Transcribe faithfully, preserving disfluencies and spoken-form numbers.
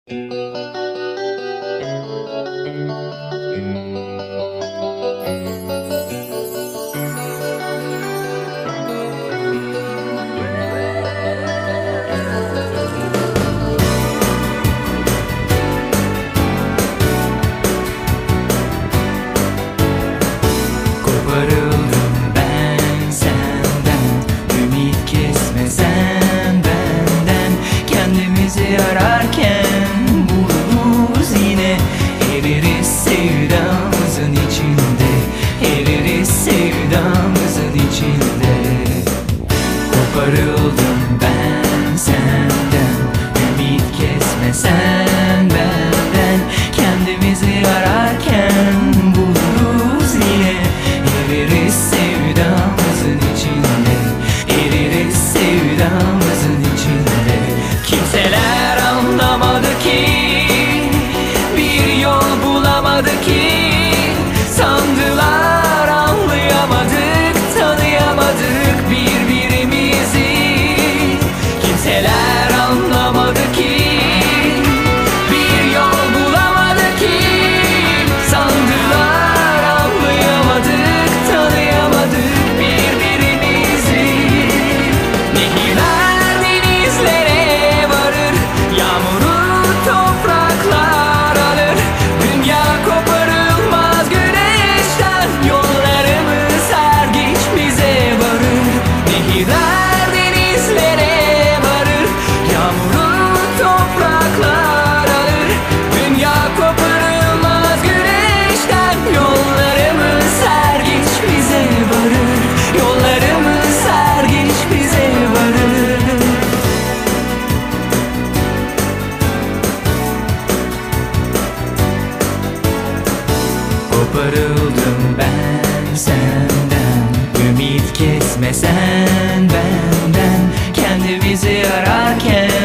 Koparıldım ben senden, ümit kesme sen benden. Kendimizi ararken buluruz yine, eririz sevdamızın içinde, eririz sevdamızın içinde. Koparıldım ben senden, ümit kesme sen benden. Kendimizi ararken buluruz yine, eririz sevdamızın içinde, eririz sevdamızın içinde. Kimseler anlamadı ki, bir yol bulamadı ki. Sandılar anlayamadık, tanıyamadık birbirimizi. Kimseler anlamadı ki, bir yol bulamadı ki. Sandılar anlayamadık, tanıyamadık birbirimizi. Nehirler denizlere varır, yağmuru topraklar alır. Dünya koparılmaz güneşten, yollarımız her geç bize varır. Nehirler denizlere varır, yağmuru topraklar alır. Dünya koparılmaz güneşten, yollarımız her geç bize varır. Yollarımız her geç bize varır. Koparıldım ben senden, ümit kesme sen benden. Kendimizi ararken